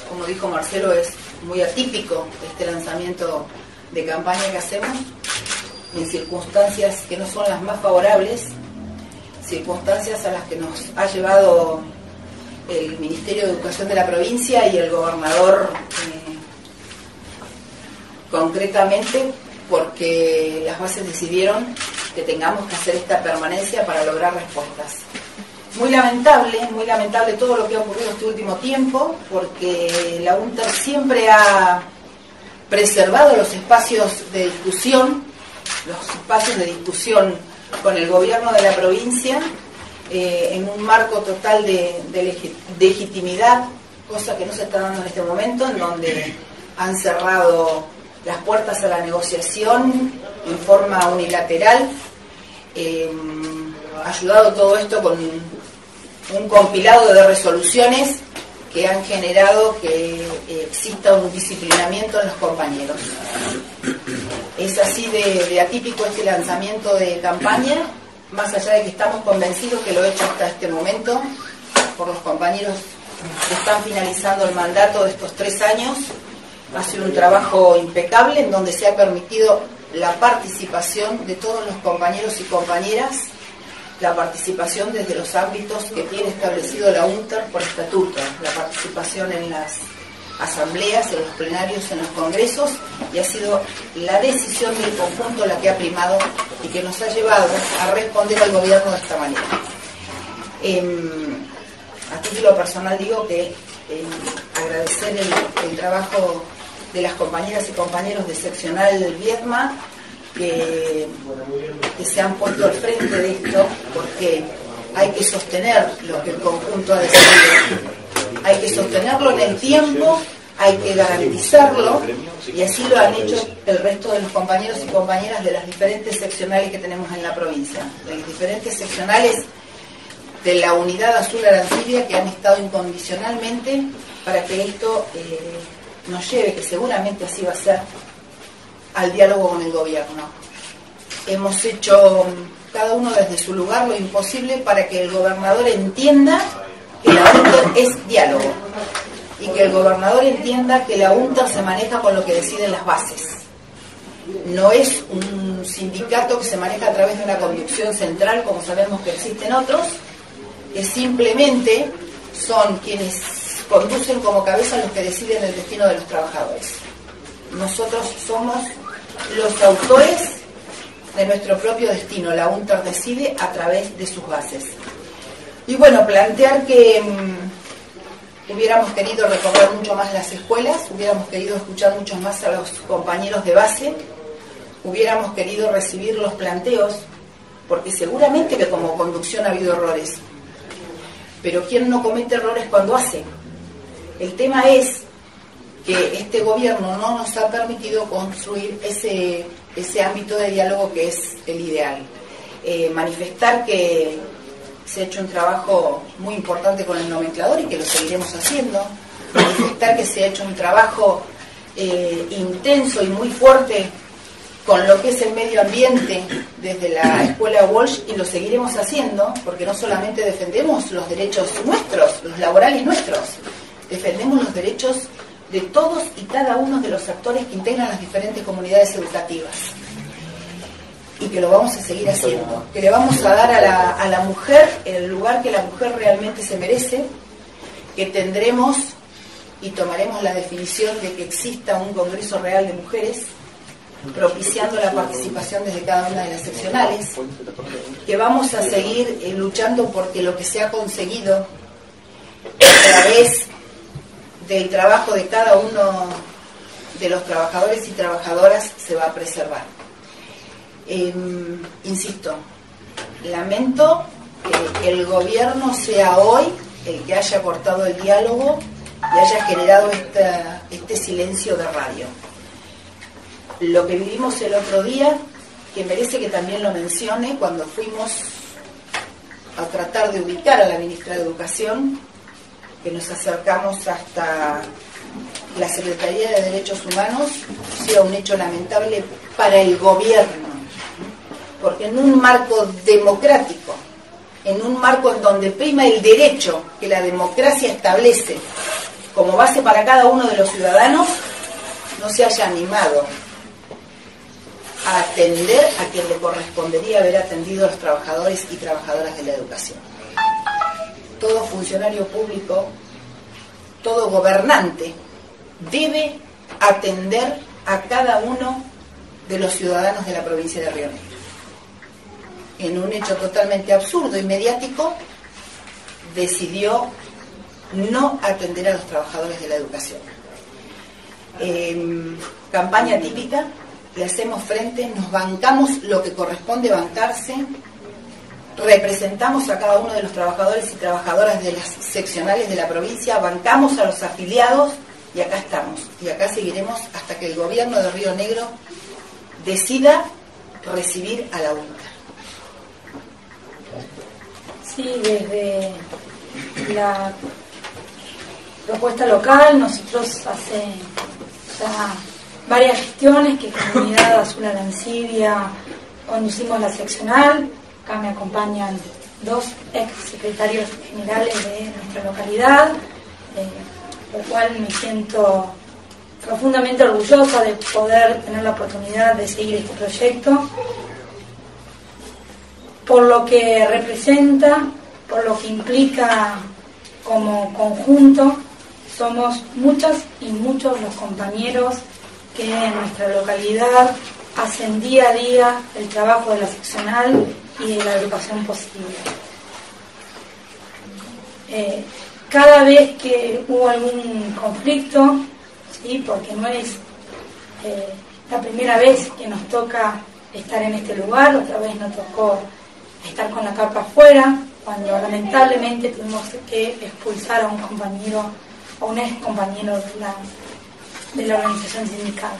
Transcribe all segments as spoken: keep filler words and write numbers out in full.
como dijo Marcelo, es muy atípico este lanzamiento de campaña que hacemos en circunstancias que no son las más favorables, circunstancias a las que nos ha llevado el Ministerio de Educación de la provincia y el gobernador, eh, concretamente porque las bases decidieron que tengamos que hacer esta permanencia para lograr respuestas. Muy lamentable, muy lamentable todo lo que ha ocurrido este último tiempo, porque la UNTER siempre ha preservado los espacios de discusión, los espacios de discusión con el gobierno de la provincia, eh, en un marco total de, de legitimidad, cosa que no se está dando en este momento, en donde han cerrado las puertas a la negociación en forma unilateral, eh, ayudado todo esto con un compilado de resoluciones que han generado que eh, exista un disciplinamiento en los compañeros. Es así de, de atípico este lanzamiento de campaña, más allá de que estamos convencidos que lo he hecho hasta este momento por los compañeros que están finalizando el mandato de estos tres años. Ha sido un trabajo impecable en donde se ha permitido la participación de todos los compañeros y compañeras, la participación desde los ámbitos que tiene establecido la UNTER por estatuto, la participación en las asambleas, en los plenarios, en los congresos, y ha sido la decisión del conjunto la que ha primado y que nos ha llevado a responder al gobierno de esta manera. Eh, a título personal digo que eh, agradecer el, el trabajo de las compañeras y compañeros de seccional Viedma, que, que se han puesto al frente de esto, porque hay que sostener lo que el conjunto ha decidido, hay que sostenerlo en el tiempo, hay que garantizarlo, y así lo han hecho el resto de los compañeros y compañeras de las diferentes seccionales que tenemos en la provincia, de las diferentes seccionales de la unidad Azul Arancibia, que han estado incondicionalmente para que esto eh, nos lleve, que seguramente así va a ser, al diálogo con el gobierno. Hemos hecho cada uno desde su lugar lo imposible para que el gobernador entienda que la UNTER es diálogo y que el gobernador entienda que la UNTER se maneja con lo que deciden las bases. No es un sindicato que se maneja a través de una conducción central, como sabemos que existen otros, que simplemente son quienes conducen como cabeza los que deciden el destino de los trabajadores. Nosotros somos los autores de nuestro propio destino. La UNTER decide a través de sus bases. Y bueno, plantear que mmm, hubiéramos querido recorrer mucho más las escuelas, hubiéramos querido escuchar mucho más a los compañeros de base, hubiéramos querido recibir los planteos, porque seguramente que como conducción ha habido errores. Pero ¿quién no comete errores cuando hace? El tema es que este gobierno no nos ha permitido construir ese, ese ámbito de diálogo que es el ideal. Eh, manifestar que se ha hecho un trabajo muy importante con el nomenclador y que lo seguiremos haciendo. Manifestar que se ha hecho un trabajo eh, intenso y muy fuerte con lo que es el medio ambiente desde la escuela Walsh, y lo seguiremos haciendo, porque no solamente defendemos los derechos nuestros, los laborales nuestros, defendemos los derechos de todos y cada uno de los actores que integran las diferentes comunidades educativas, y que lo vamos a seguir haciendo, que le vamos a dar a la, a la mujer el lugar que la mujer realmente se merece, que tendremos y tomaremos la definición de que exista un Congreso Real de Mujeres, propiciando la participación desde cada una de las seccionales, que vamos a seguir eh, luchando porque lo que se ha conseguido a través del trabajo de cada uno de los trabajadores y trabajadoras se va a preservar. Eh, insisto, lamento que el gobierno sea hoy el que haya cortado el diálogo y haya generado esta, este silencio de radio. Lo que vivimos el otro día, que merece que también lo mencione, cuando fuimos a tratar de ubicar a la ministra de Educación, que nos acercamos hasta la Secretaría de Derechos Humanos, sea un hecho lamentable para el gobierno, porque en un marco democrático, en un marco en donde prima el derecho que la democracia establece como base para cada uno de los ciudadanos, no se haya animado a atender a quien le correspondería haber atendido a los trabajadores y trabajadoras de la educación. Todo funcionario público, todo gobernante debe atender a cada uno de los ciudadanos de la provincia de Río Negro. En un hecho totalmente absurdo y mediático, decidió no atender a los trabajadores de la educación. Eh, campaña típica, le hacemos frente, nos bancamos lo que corresponde bancarse, representamos a cada uno de los trabajadores y trabajadoras de las seccionales de la provincia, bancamos a los afiliados y acá estamos. Y acá seguiremos hasta que el gobierno de Río Negro decida recibir a la UNCAR. Sí, desde la propuesta local, nosotros hace ya varias gestiones que Comunidad Azul Arancibia conducimos la seccional. Acá me acompañan dos ex secretarios generales de nuestra localidad, eh, por lo cual me siento profundamente orgullosa de poder tener la oportunidad de seguir este proyecto, por lo que representa, por lo que implica como conjunto. Somos muchas y muchos los compañeros que en nuestra localidad hacen día a día el trabajo de la seccional y de la educación posible. Eh, cada vez que hubo algún conflicto, ¿sí? Porque no es eh, la primera vez que nos toca estar en este lugar, otra vez nos tocó estar con la capa afuera, cuando lamentablemente tuvimos que expulsar a un compañero, a un ex compañero de la, de la organización sindical.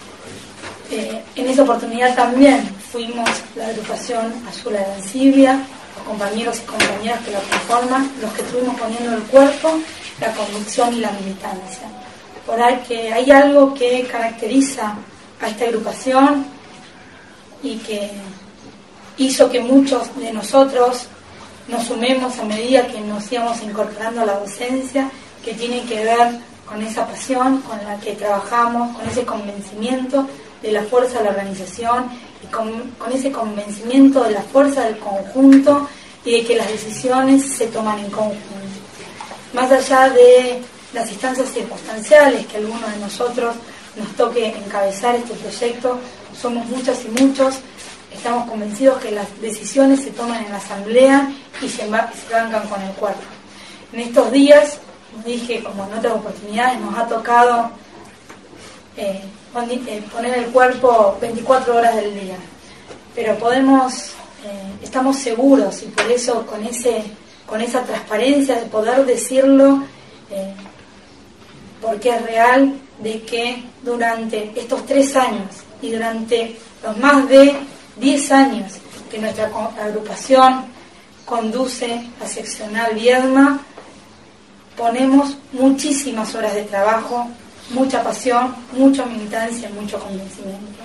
Eh, en esa oportunidad también fuimos la agrupación Azul Arancibia, los compañeros y compañeras que la conforman, los que estuvimos poniendo el cuerpo, la convicción y la militancia. Por ahí que hay algo que caracteriza a esta agrupación y que hizo que muchos de nosotros nos sumemos a medida que nos íbamos incorporando a la docencia, que tiene que ver con esa pasión con la que trabajamos, con ese convencimiento de la fuerza de la organización y con, con ese convencimiento de la fuerza del conjunto y de que las decisiones se toman en conjunto. Más allá de las instancias circunstanciales que a alguno de nosotros nos toque encabezar este proyecto, somos muchas y muchos, estamos convencidos que las decisiones se toman en la asamblea y se, se bancan con el cuerpo. En estos días, como dije, como en otras oportunidades, nos ha tocado eh, poner el cuerpo veinticuatro horas del día, pero podemos, eh, estamos seguros y por eso con ese, con esa transparencia de poder decirlo, eh, porque es real, de que durante estos tres años y durante los más de diez años que nuestra agrupación conduce a seccional Viedma, ponemos muchísimas horas de trabajo, mucha pasión, mucha militancia y mucho convencimiento.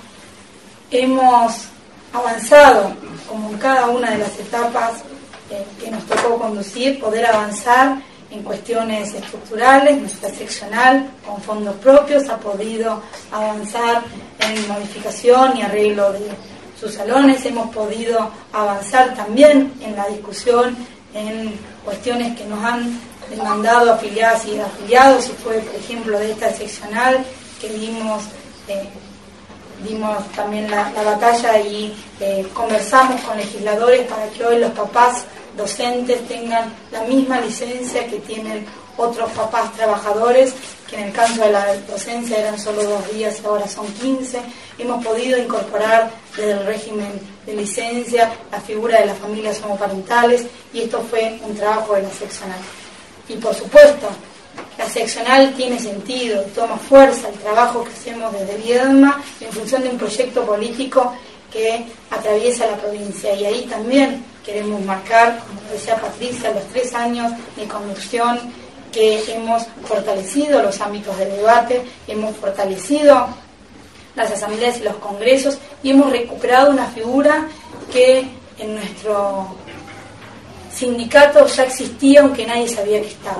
Hemos avanzado, como en cada una de las etapas eh, que nos tocó conducir, poder avanzar en cuestiones estructurales. Nuestra seccional, con fondos propios, ha podido avanzar en modificación y arreglo de sus salones. Hemos podido avanzar también en la discusión en cuestiones que nos han demandado afiliadas y afiliados, y fue, por ejemplo, de esta seccional que dimos, eh, dimos también la, la batalla y eh, conversamos con legisladores para que hoy los papás docentes tengan la misma licencia que tienen otros papás trabajadores, que en el caso de la docencia eran solo dos días y ahora son quince. Hemos podido incorporar desde el régimen de licencia la figura de las familias homoparentales, y esto fue un trabajo de la seccional. Y por supuesto, la seccional tiene sentido, toma fuerza el trabajo que hacemos desde Viedma en función de un proyecto político que atraviesa la provincia, y ahí también queremos marcar, como decía Patricia, los tres años de conducción que hemos fortalecido los ámbitos de debate, hemos fortalecido las asambleas y los congresos, y hemos recuperado una figura que en nuestro sindicato ya existía, aunque nadie sabía que estaba.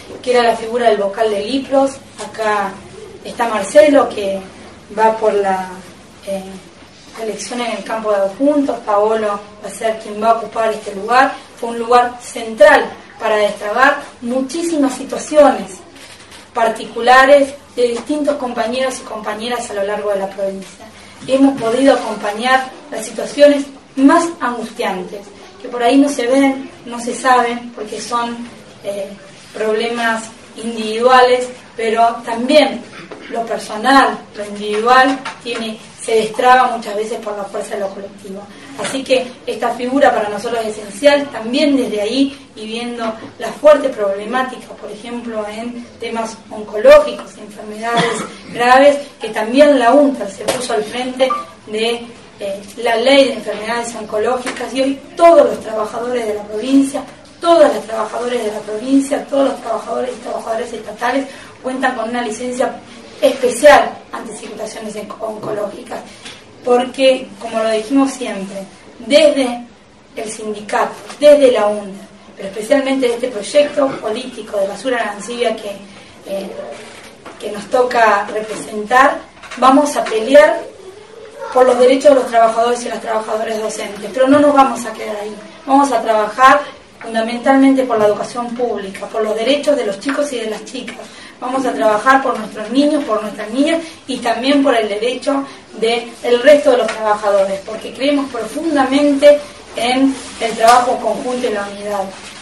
que era la figura del vocal de Lipros. Acá está Marcelo, que va por la eh, elección en el campo de adjuntos. Paolo va a ser quien va a ocupar este lugar. Fue un lugar central para destrabar muchísimas situaciones particulares de distintos compañeros y compañeras a lo largo de la provincia. Hemos podido acompañar las situaciones más angustiantes, que por ahí no se ven, no se saben, porque son eh, problemas individuales, pero también lo personal, lo individual, tiene, se destraba muchas veces por la fuerza de lo colectivo. Así que esta figura para nosotros es esencial, también desde ahí, y viendo las fuertes problemáticas, por ejemplo, en temas oncológicos, enfermedades graves, que también la UNTAR se puso al frente de eh, la ley de enfermedades oncológicas, y hoy todos los trabajadores de la provincia, todas las trabajadoras de la provincia, todos los trabajadores y trabajadoras estatales cuentan con una licencia especial ante situaciones oncológicas, porque, como lo dijimos siempre, desde el sindicato, desde la UNTAR, pero especialmente de este proyecto político de Basura Arancibia que, eh, que nos toca representar, vamos a pelear por los derechos de los trabajadores y las trabajadoras docentes, pero no nos vamos a quedar ahí, vamos a trabajar fundamentalmente por la educación pública, por los derechos de los chicos y de las chicas. Vamos a trabajar por nuestros niños, por nuestras niñas, y también por el derecho del resto de los trabajadores, porque creemos profundamente en el trabajo conjunto y la unidad.